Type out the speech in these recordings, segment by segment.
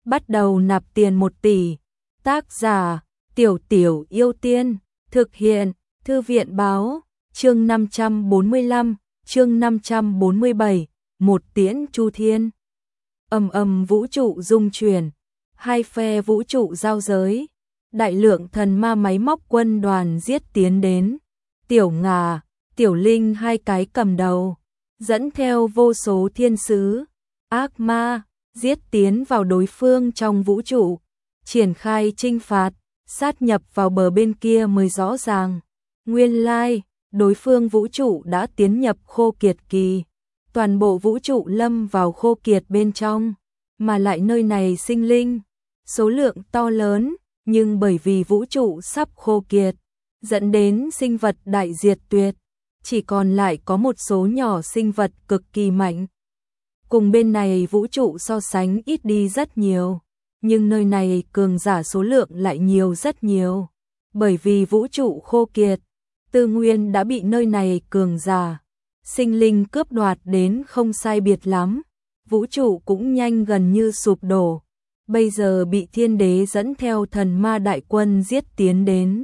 bắt đầu nạp tiền 1 tỷ. Tác giả, Tiểu Tiểu Yêu Tiên, thực hiện, Thư viện báo, chương 545, chương 547, một tiễn Chu Thiên. Vũ trụ rung chuyển, hai phe vũ trụ giao giới, đại lượng thần ma máy móc quân đoàn giết tiến đến. Tiểu Ngà, Tiểu Linh hai cái cầm đầu, dẫn theo vô số thiên sứ, ác ma, giết tiến vào đối phương trong vũ trụ, triển khai chinh phạt, sát nhập vào bờ bên kia mới rõ ràng. Nguyên lai, đối phương vũ trụ đã tiến nhập khô kiệt kỳ, toàn bộ vũ trụ lâm vào khô kiệt bên trong, mà lại nơi này sinh linh, số lượng to lớn, nhưng bởi vì vũ trụ sắp khô kiệt, dẫn đến sinh vật đại diệt tuyệt, chỉ còn lại có một số nhỏ sinh vật cực kỳ mạnh. Cùng bên này vũ trụ so sánh ít đi rất nhiều, nhưng nơi này cường giả số lượng lại nhiều rất nhiều, bởi vì vũ trụ khô kiệt, tư nguyên đã bị nơi này cường giả, sinh linh cướp đoạt đến không sai biệt lắm, vũ trụ cũng nhanh gần như sụp đổ, bây giờ bị thiên đế dẫn theo thần ma đại quân giết tiến đến,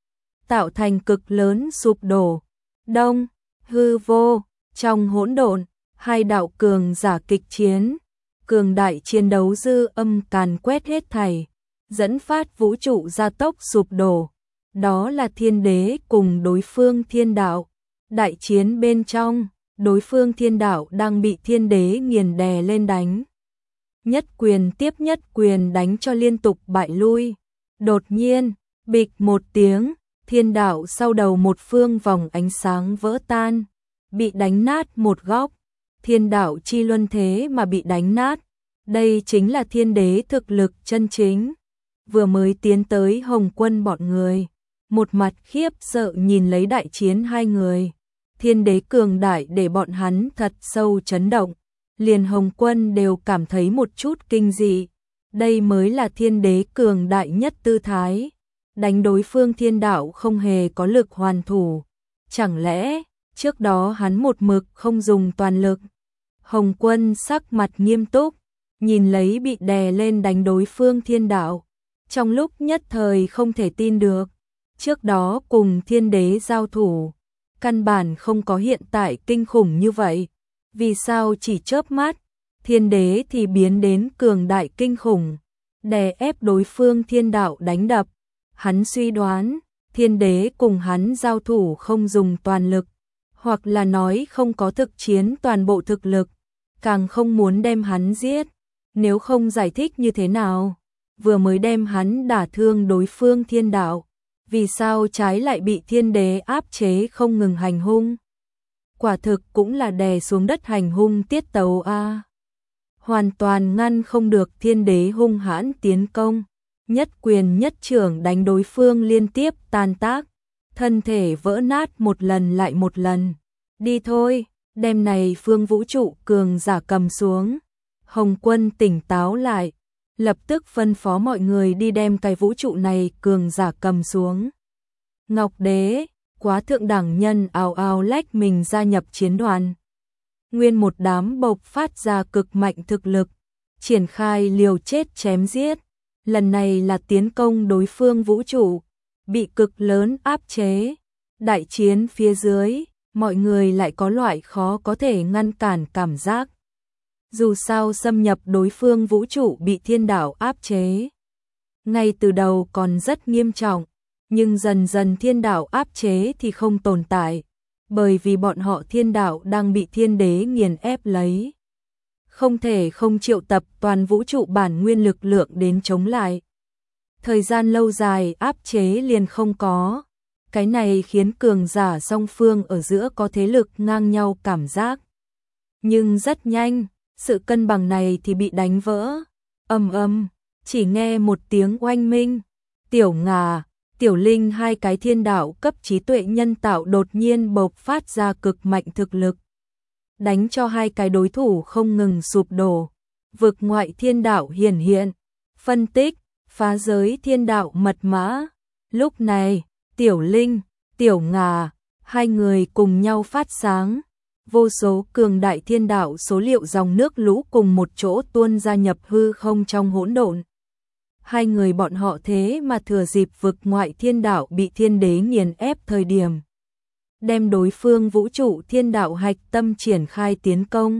tạo thành cực lớn sụp đổ. Đông, hư vô, trong hỗn độn, hai đạo cường giả kịch chiến, cường đại chiến đấu dư âm càn quét hết thảy, dẫn phát vũ trụ gia tốc sụp đổ. Đó là thiên đế cùng đối phương thiên đạo. Đại chiến bên trong, đối phương thiên đạo đang bị thiên đế nghiền đè lên đánh. Nhất quyền tiếp nhất quyền đánh cho liên tục bại lui. Đột nhiên, bịch một tiếng, thiên đạo sau đầu một phương vòng ánh sáng vỡ tan, bị đánh nát một góc. Thiên đạo chi luân thế mà bị đánh nát. Đây chính là thiên đế thực lực chân chính. Vừa mới tiến tới Hồng Quân bọn người, một mặt khiếp sợ nhìn lấy đại chiến hai người. Thiên đế cường đại để bọn hắn thật sâu chấn động, liền Hồng Quân đều cảm thấy một chút kinh dị. Đây mới là thiên đế cường đại nhất tư thái. Đánh đối phương thiên đạo không hề có lực hoàn thủ. Chẳng lẽ, trước đó hắn một mực không dùng toàn lực? Hồng Quân sắc mặt nghiêm túc, nhìn lấy bị đè lên đánh đối phương thiên đạo. Trong lúc nhất thời không thể tin được, trước đó cùng thiên đế giao thủ, căn bản không có hiện tại kinh khủng như vậy. Vì sao chỉ chớp mắt, thiên đế thì biến đến cường đại kinh khủng, đè ép đối phương thiên đạo đánh đập. Hắn suy đoán, thiên đế cùng hắn giao thủ không dùng toàn lực, hoặc là nói không có thực chiến toàn bộ thực lực, càng không muốn đem hắn giết. Nếu không giải thích như thế nào, vừa mới đem hắn đả thương đối phương thiên đạo, vì sao trái lại bị thiên đế áp chế không ngừng hành hung? Quả thực cũng là đè xuống đất hành hung tiết tấu a. Hoàn toàn ngăn không được thiên đế hung hãn tiến công, nhất quyền nhất trưởng đánh đối phương liên tiếp tan tác, thân thể vỡ nát một lần lại một lần. Đi thôi, đem này phương vũ trụ cường giả cầm xuống. Hồng Quân tỉnh táo lại, lập tức phân phó mọi người đi đem cái vũ trụ này cường giả cầm xuống. Ngọc Đế, Quá Thượng đẳng nhân ào ào lách mình gia nhập chiến đoàn. Nguyên một đám bộc phát ra cực mạnh thực lực, triển khai liều chết chém giết. Lần này là tiến công đối phương vũ trụ, bị cực lớn áp chế. Đại chiến phía dưới, mọi người lại có loại khó có thể ngăn cản cảm giác. Dù sao xâm nhập đối phương vũ trụ bị thiên đạo áp chế, ngay từ đầu còn rất nghiêm trọng, nhưng dần dần thiên đạo áp chế thì không tồn tại, bởi vì bọn họ thiên đạo đang bị thiên đế nghiền ép lấy. Không thể không triệu tập toàn vũ trụ bản nguyên lực lượng đến chống lại. Thời gian lâu dài áp chế liền không có. Cái này khiến cường giả song phương ở giữa có thế lực ngang nhau cảm giác. Nhưng rất nhanh, sự cân bằng này thì bị đánh vỡ. Chỉ nghe một tiếng oanh minh. Tiểu Ngà, Tiểu Linh hai cái thiên đạo cấp trí tuệ nhân tạo đột nhiên bộc phát ra cực mạnh thực lực. Đánh cho hai cái đối thủ không ngừng sụp đổ. Vực ngoại thiên đạo hiển hiện, phân tích, phá giới thiên đạo mật mã. Lúc này, Tiểu Linh, Tiểu Ngà, hai người cùng nhau phát sáng, vô số cường đại thiên đạo số liệu dòng nước lũ cùng một chỗ tuôn ra nhập hư không trong hỗn độn. Hai người bọn họ thế mà thừa dịp vực ngoại thiên đạo bị thiên đế nghiền ép thời điểm, đem đối phương vũ trụ thiên đạo hạch tâm triển khai tiến công.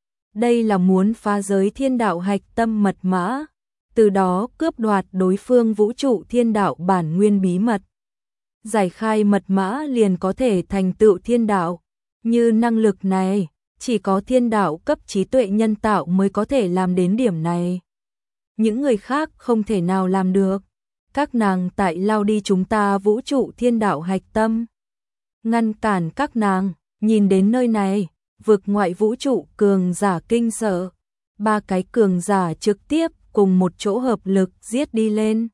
Đây là muốn phá giới thiên đạo hạch tâm mật mã, từ đó cướp đoạt đối phương vũ trụ thiên đạo bản nguyên bí mật. Giải khai mật mã liền có thể thành tựu thiên đạo, như năng lực này, chỉ có thiên đạo cấp trí tuệ nhân tạo mới có thể làm đến điểm này. Những người khác không thể nào làm được. Các nàng tại lao đi chúng ta vũ trụ thiên đạo hạch tâm. Ngăn cản các nàng, nhìn đến nơi này, vực ngoại vũ trụ cường giả kinh sợ. Ba cái cường giả trực tiếp cùng một chỗ hợp lực giết đi lên.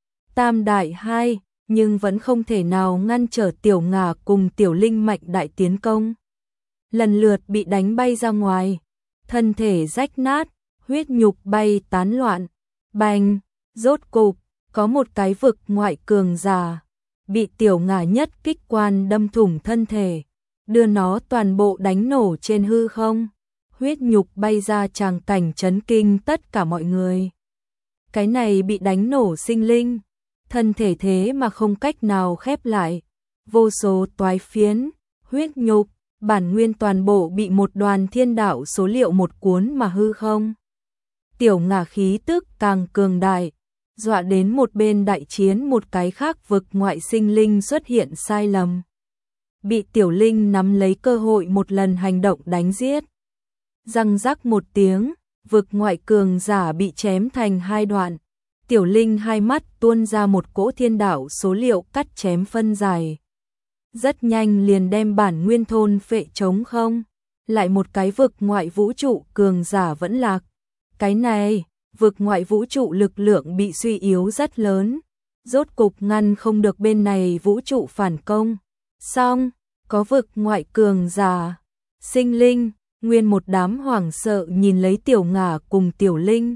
Tam đại hai, nhưng vẫn không thể nào ngăn trở Tiểu Ngà cùng Tiểu Linh mạnh đại tiến công. Lần lượt bị đánh bay ra ngoài, thân thể rách nát, huyết nhục bay tán loạn. Bành, rốt cục, có một cái vực ngoại cường giả, bị Tiểu Ngà nhất kích quan đâm thủng thân thể, đưa nó toàn bộ đánh nổ trên hư không. Huyết nhục bay ra tràng cảnh chấn kinh tất cả mọi người. Cái này bị đánh nổ sinh linh, thân thể thế mà không cách nào khép lại, vô số toái phiến, huyết nhục, bản nguyên toàn bộ bị một đoàn thiên đạo số liệu một cuốn mà hư không. Tiểu Ngà khí tức càng cường đại, dọa đến một bên đại chiến một cái khác vực ngoại sinh linh xuất hiện sai lầm. Bị Tiểu Linh nắm lấy cơ hội một lần hành động đánh giết. Răng rắc một tiếng, vực ngoại cường giả bị chém thành hai đoạn. Tiểu Linh hai mắt tuôn ra một cỗ thiên đạo số liệu cắt chém phân dài. Rất nhanh liền đem bản nguyên thôn phệ trống không. Lại một cái vực ngoại vũ trụ cường giả vẫn lạc. Cái này, vực ngoại vũ trụ lực lượng bị suy yếu rất lớn. Rốt cục ngăn không được bên này vũ trụ phản công. Xong, có vực ngoại cường giả, sinh linh, nguyên một đám hoảng sợ nhìn lấy Tiểu Ngà cùng Tiểu Linh.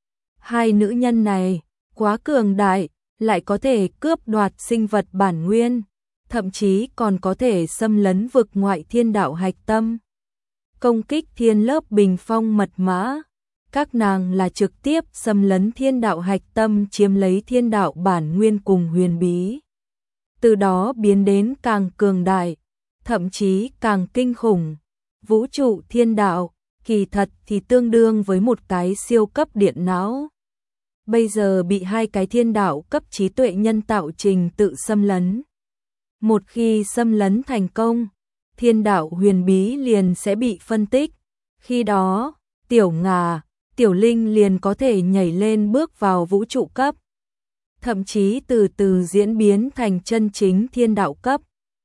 Hai nữ nhân này, quá cường đại, lại có thể cướp đoạt sinh vật bản nguyên, thậm chí còn có thể xâm lấn vực ngoại thiên đạo hạch tâm. Công kích thiên lớp bình phong mật mã, các nàng là trực tiếp xâm lấn thiên đạo hạch tâm chiếm lấy thiên đạo bản nguyên cùng huyền bí. Từ đó biến đến càng cường đại, thậm chí càng kinh khủng. Vũ trụ thiên đạo, kỳ thật thì tương đương với một cái siêu cấp điện não. Bây giờ bị hai cái thiên đạo cấp trí tuệ nhân tạo trình tự xâm lấn. Một khi xâm lấn thành công, thiên đạo huyền bí liền sẽ bị phân tích. Khi đó, Tiểu Ngà, Tiểu Linh liền có thể nhảy lên bước vào vũ trụ cấp. Thậm chí từ từ diễn biến thành chân chính thiên đạo cấp.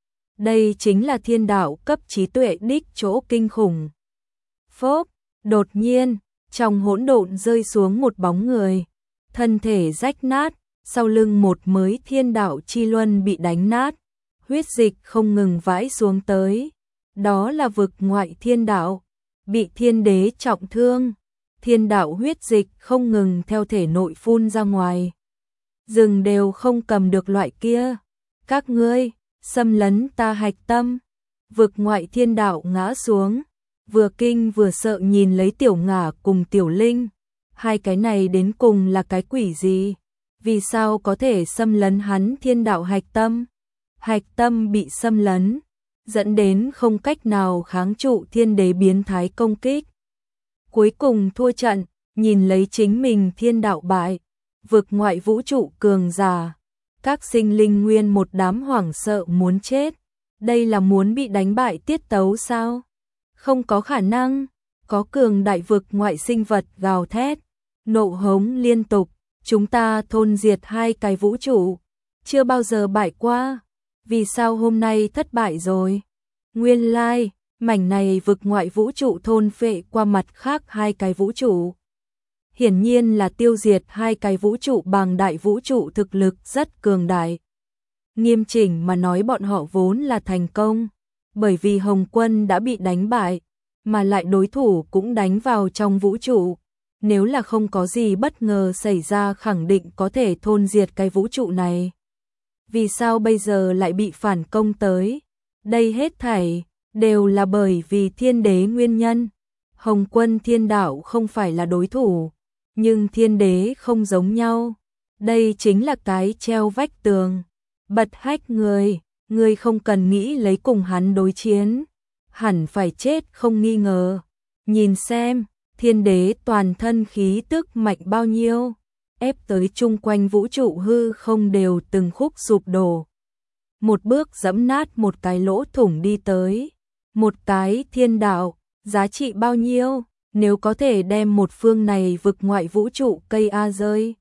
Đây chính là thiên đạo cấp trí tuệ đích chỗ kinh khủng. Phốp, đột nhiên, trong hỗn độn rơi xuống một bóng người. Thân thể rách nát, sau lưng một mới thiên đạo chi luân bị đánh nát. Huyết dịch không ngừng vãi xuống tới. Đó là vực ngoại thiên đạo, bị thiên đế trọng thương. Thiên đạo huyết dịch không ngừng theo thể nội phun ra ngoài. Rừng đều không cầm được loại kia. Các ngươi xâm lấn ta hạch tâm. Vực ngoại thiên đạo ngã xuống, vừa kinh vừa sợ nhìn lấy Tiểu Ngà cùng Tiểu Linh. Hai cái này đến cùng là cái quỷ gì? Vì sao có thể xâm lấn hắn thiên đạo hạch tâm? Hạch tâm bị xâm lấn, dẫn đến không cách nào kháng trụ thiên đế biến thái công kích. Cuối cùng thua trận, nhìn lấy chính mình thiên đạo bại, vực ngoại vũ trụ cường giả. Các sinh linh nguyên một đám hoảng sợ muốn chết. Đây là muốn bị đánh bại tiết tấu sao? Không có khả năng. Có cường đại vực ngoại sinh vật gào thét, nộ hống liên tục. Chúng ta thôn diệt hai cái vũ trụ, chưa bao giờ bại qua. Vì sao hôm nay thất bại rồi? Nguyên lai, mảnh này vực ngoại vũ trụ thôn phệ qua mặt khác hai cái vũ trụ. Hiển nhiên là tiêu diệt hai cái vũ trụ bằng đại vũ trụ thực lực rất cường đại. Nghiêm chỉnh mà nói bọn họ vốn là thành công, bởi vì Hồng Quân đã bị đánh bại, mà lại đối thủ cũng đánh vào trong vũ trụ. Nếu là không có gì bất ngờ xảy ra khẳng định có thể thôn diệt cái vũ trụ này. Vì sao bây giờ lại bị phản công tới? Đây hết thảy đều là bởi vì thiên đế nguyên nhân. Hồng Quân thiên đạo không phải là đối thủ, nhưng thiên đế không giống nhau. Đây chính là cái treo vách tường. Bật hách người không cần nghĩ lấy cùng hắn đối chiến. Hẳn phải chết không nghi ngờ. Nhìn xem, thiên đế toàn thân khí tức mạnh bao nhiêu, ép tới chung quanh vũ trụ hư không đều từng khúc sụp đổ. Một bước giẫm nát một cái lỗ thủng đi tới. Một cái thiên đạo, giá trị bao nhiêu, nếu có thể đem một phương này vực ngoại vũ trụ cây A rơi.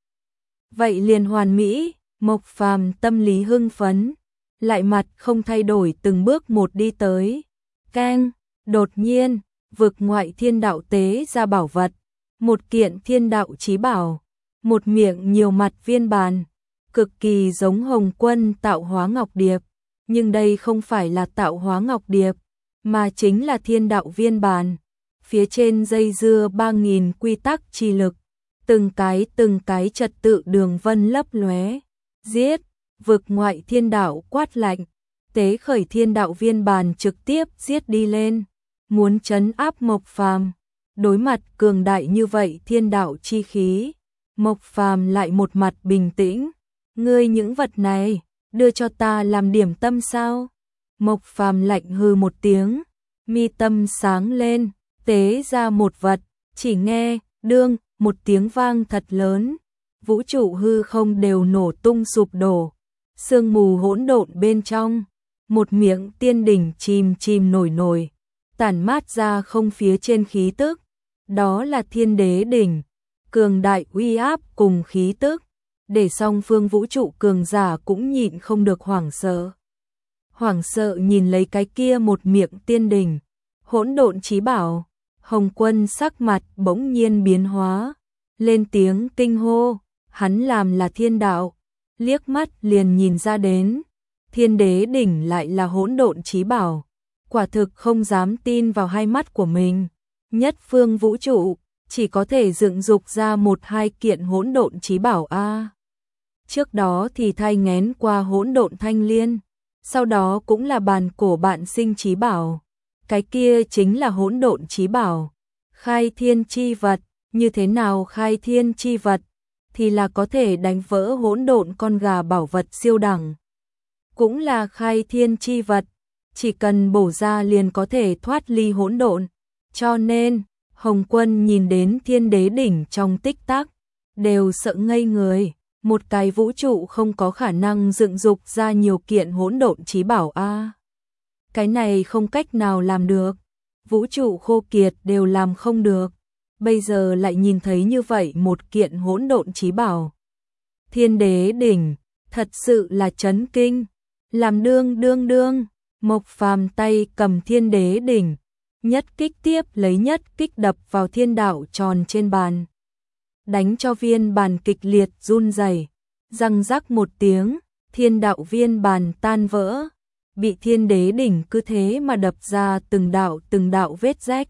Vậy liền hoàn mỹ, Mộc Phàm tâm lý hưng phấn, lại mặt không thay đổi từng bước một đi tới. Keng, đột nhiên, vực ngoại thiên đạo tế ra bảo vật, một kiện thiên đạo chí bảo, một miệng nhiều mặt viên bàn, cực kỳ giống Hồng Quân tạo hóa ngọc điệp, nhưng đây không phải là tạo hóa ngọc điệp, mà chính là thiên đạo viên bàn. Phía trên dây dưa 3000 quy tắc chi lực, từng cái trật tự đường vân lấp lóe. Giết, vực ngoại thiên đạo quát lạnh, tế khởi thiên đạo viên bàn trực tiếp giết đi lên, muốn trấn áp Mộc Phàm. Đối mặt cường đại như vậy thiên đạo chi khí, Mộc Phàm lại một mặt bình tĩnh. Ngươi những vật này, đưa cho ta làm điểm tâm sao? Mộc Phàm lạnh hừ một tiếng, mi tâm sáng lên, tế ra một vật, chỉ nghe, đương, một tiếng vang thật lớn. Vũ trụ hư không đều nổ tung sụp đổ, sương mù hỗn độn bên trong, một miệng tiên đỉnh chìm nổi, tản mát ra không phía trên khí tức, đó là thiên đế đỉnh, cường đại uy áp cùng khí tức, để song phương vũ trụ cường giả cũng nhịn không được hoảng sợ. Hoảng sợ nhìn lấy cái kia một miệng tiên đỉnh, hỗn độn chí bảo, Hồng Quân sắc mặt bỗng nhiên biến hóa, lên tiếng kinh hô. Hắn làm là thiên đạo, liếc mắt liền nhìn ra đến, thiên đế đỉnh lại là hỗn độn chí bảo, quả thực không dám tin vào hai mắt của mình. Nhất phương vũ trụ, chỉ có thể dựng dục ra một hai kiện hỗn độn chí bảo a. Trước đó thì thay ngén qua hỗn độn thanh liên, sau đó cũng là bàn cổ bạn sinh chí bảo, cái kia chính là hỗn độn chí bảo. Khai thiên chi vật, như thế nào khai thiên chi vật? Thì là có thể đánh vỡ hỗn độn con gà bảo vật siêu đẳng. Cũng là khai thiên chi vật, chỉ cần bổ ra liền có thể thoát ly hỗn độn. Cho nên, Hồng Quân nhìn đến thiên đế đỉnh trong tích tắc, đều sợ ngây người. Một cái vũ trụ không có khả năng dựng dục ra nhiều kiện hỗn độn chí bảo a. Cái này không cách nào làm được. Vũ trụ khô kiệt đều làm không được. Bây giờ lại nhìn thấy như vậy một kiện hỗn độn chí bảo. Thiên đế đỉnh, thật sự là chấn kinh. Làm đương, Mộc Phàm tay cầm thiên đế đỉnh, nhất kích tiếp lấy nhất kích đập vào thiên đạo tròn trên bàn. Đánh cho viên bàn kịch liệt run rẩy, răng rắc một tiếng, thiên đạo viên bàn tan vỡ, bị thiên đế đỉnh cứ thế mà đập ra từng đạo vết rách.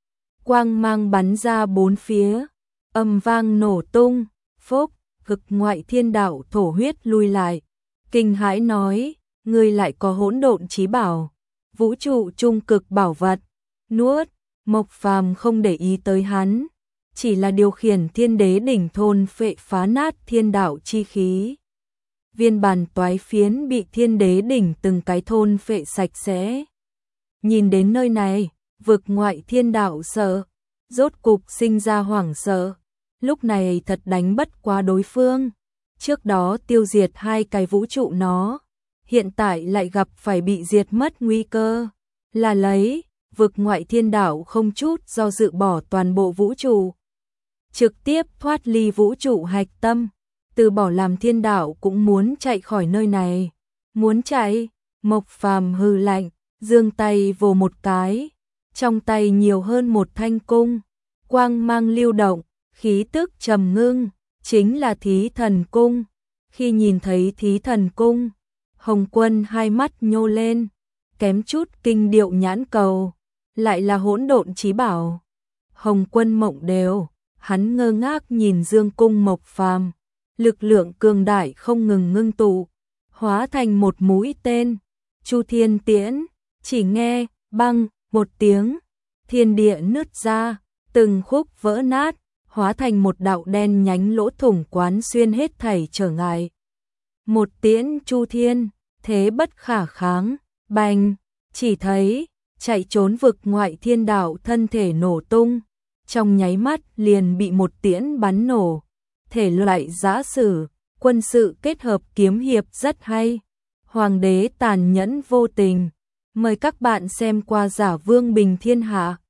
Quang mang bắn ra bốn phía, âm vang nổ tung, phốc, cực ngoại thiên đạo thổ huyết lui lại, kinh hãi nói, ngươi lại có hỗn độn chí bảo, vũ trụ trung cực bảo vật. Nuốt, Mộc Phàm không để ý tới hắn, chỉ là điều khiển thiên đế đỉnh thôn phệ phá nát thiên đạo chi khí. Viên bàn toái phiến bị thiên đế đỉnh từng cái thôn phệ sạch sẽ. Nhìn đến nơi này, vực ngoại thiên đạo sợ, rốt cục sinh ra hoảng sợ. Lúc này thật đánh bất quá đối phương. Trước đó tiêu diệt hai cái vũ trụ nó, hiện tại lại gặp phải bị diệt mất nguy cơ. Là lấy, vực ngoại thiên đạo không chút do dự bỏ toàn bộ vũ trụ, trực tiếp thoát ly vũ trụ hạch tâm, từ bỏ làm thiên đạo cũng muốn chạy khỏi nơi này. Muốn chạy, Mộc Phàm hừ lạnh, giương tay vồ một cái, trong tay nhiều hơn một thanh cung, quang mang lưu động, khí tức trầm ngưng, chính là Thí Thần Cung. Khi nhìn thấy Thí Thần Cung, Hồng Quân hai mắt nhô lên, kém chút kinh điệu nhãn cầu, lại là hỗn độn chí bảo. Hồng Quân mộng đều, hắn ngơ ngác nhìn dương cung Mộc Phàm, lực lượng cường đại không ngừng ngưng tụ, hóa thành một mũi tên, Chu Thiên Tiễn, chỉ nghe, Băng, một tiếng, thiên địa nứt ra, từng khúc vỡ nát, hóa thành một đạo đen nhánh lỗ thủng quán xuyên hết thảy trở ngại. Một tiễn chu thiên, thế bất khả kháng, bành, chỉ thấy, chạy trốn vực ngoại thiên đạo thân thể nổ tung, trong nháy mắt liền bị một tiễn bắn nổ. Thể loại giã sử, quân sự kết hợp kiếm hiệp rất hay. Hoàng đế tàn nhẫn vô tình. Mời các bạn xem qua Giả Vương Bình Thiên Hạ.